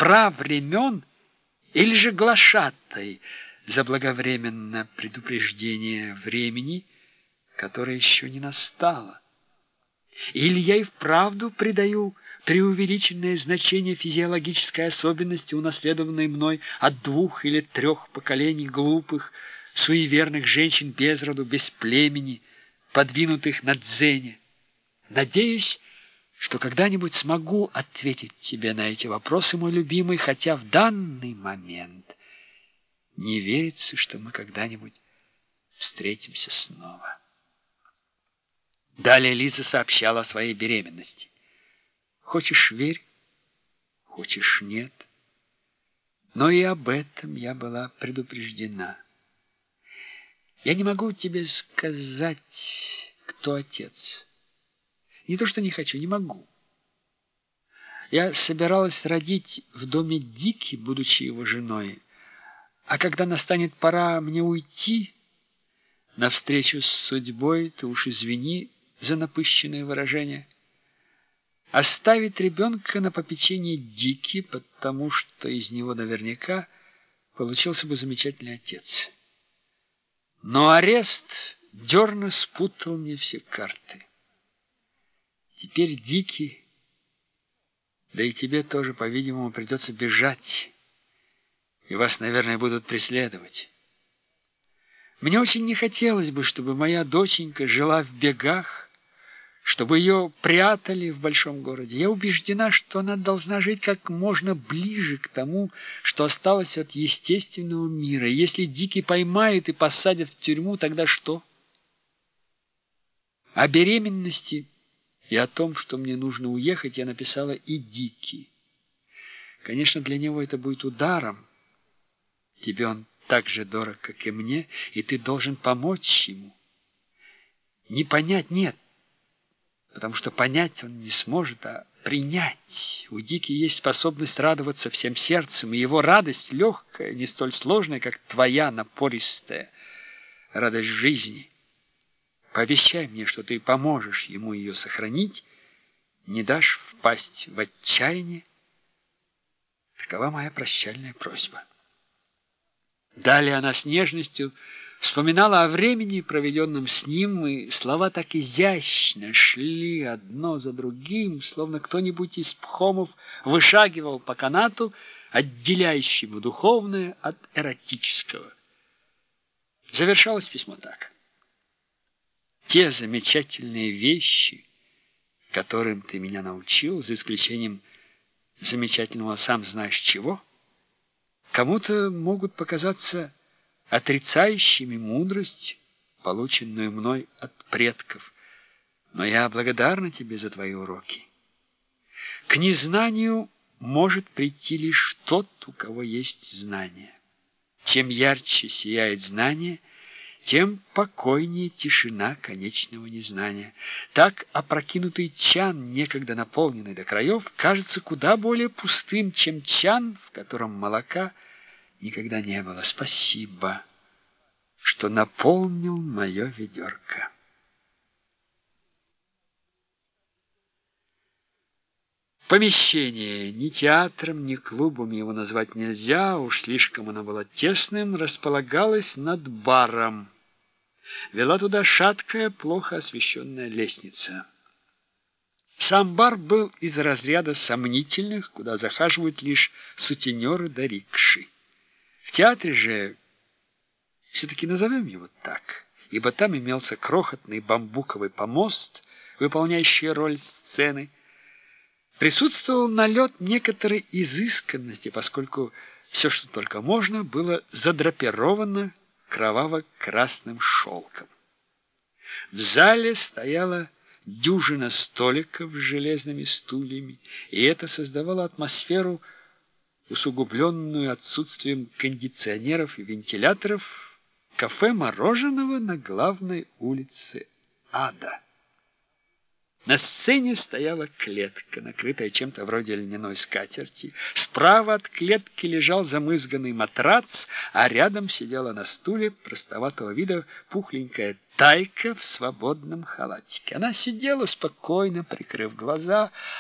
правремен или же глашатай заблаговременно предупреждение времени, которое еще не настало? Или я и вправду придаю преувеличенное значение физиологической особенности, унаследованной мной от 2 или 3 поколений глупых, суеверных женщин без роду, без племени, подвинутых на дзене? Надеюсь, что когда-нибудь смогу ответить тебе на эти вопросы, мой любимый, хотя в данный момент не верится, что мы когда-нибудь встретимся снова. Далее Лиза сообщала о своей беременности. Хочешь — верь, хочешь — нет. Но и об этом я была предупреждена. Я не могу тебе сказать, кто отец. Не то что не хочу, не могу. Я собиралась родить в доме Дики, будучи его женой, а когда настанет пора мне уйти навстречу с судьбой, ты уж извини за напыщенное выражение, оставить ребенка на попечение Дики, потому что из него наверняка получился бы замечательный отец. Но арест дерно спутал мне все карты. Теперь Дики, да и тебе тоже, по-видимому, придется бежать, и вас, наверное, будут преследовать. Мне очень не хотелось бы, чтобы моя доченька жила в бегах, чтобы ее прятали в большом городе. Я убеждена, что она должна жить как можно ближе к тому, что осталось от естественного мира. И если Дики поймают и посадят в тюрьму, тогда что? О беременности и о том, что мне нужно уехать, я написала и Дики. Конечно, для него это будет ударом. Тебе он так же дорог, как и мне, и ты должен помочь ему. Не понять — нет, потому что понять он не сможет, а принять. У Дики есть способность радоваться всем сердцем, и его радость легкая, не столь сложная, как твоя напористая радость жизни. Пообещай мне, что ты поможешь ему ее сохранить, не дашь впасть в отчаяние. Такова моя прощальная просьба. Далее она с нежностью вспоминала о времени, проведенном с ним, и слова так изящно шли одно за другим, словно кто-нибудь из пхомов вышагивал по канату, отделяющему духовное от эротического. Завершалось письмо так. Те замечательные вещи, которым ты меня научил, за исключением замечательного сам знаешь чего, кому-то могут показаться отрицающими мудрость, полученную мной от предков, но я благодарна тебе за твои уроки. К незнанию может прийти лишь тот, у кого есть знание. Чем ярче сияет знание, тем покойнее тишина конечного незнания. Так опрокинутый чан, некогда наполненный до краев, кажется куда более пустым, чем чан, в котором молока никогда не было. Спасибо, что наполнил мое ведерко. Помещение ни театром, ни клубом его назвать нельзя, уж слишком оно было тесным, располагалось над баром. Вела туда шаткая, плохо освещенная лестница. Сам бар был из разряда сомнительных, куда захаживают лишь сутенеры да рикши. В театре же, все-таки назовем его так, ибо там имелся крохотный бамбуковый помост, выполняющий роль сцены, присутствовал налет некоторой изысканности, поскольку все, что только можно, было задрапировано кроваво-красным шелком. В зале стояла дюжина столиков с железными стульями, и это создавало атмосферу, усугубленную отсутствием кондиционеров и вентиляторов, кафе-мороженого на главной улице Ада. На сцене стояла клетка, накрытая чем-то вроде льняной скатерти. Справа от клетки лежал замызганный матрац, а рядом сидела на стуле простоватого вида пухленькая тайка в свободном халатике. Она сидела спокойно, прикрыв глаза,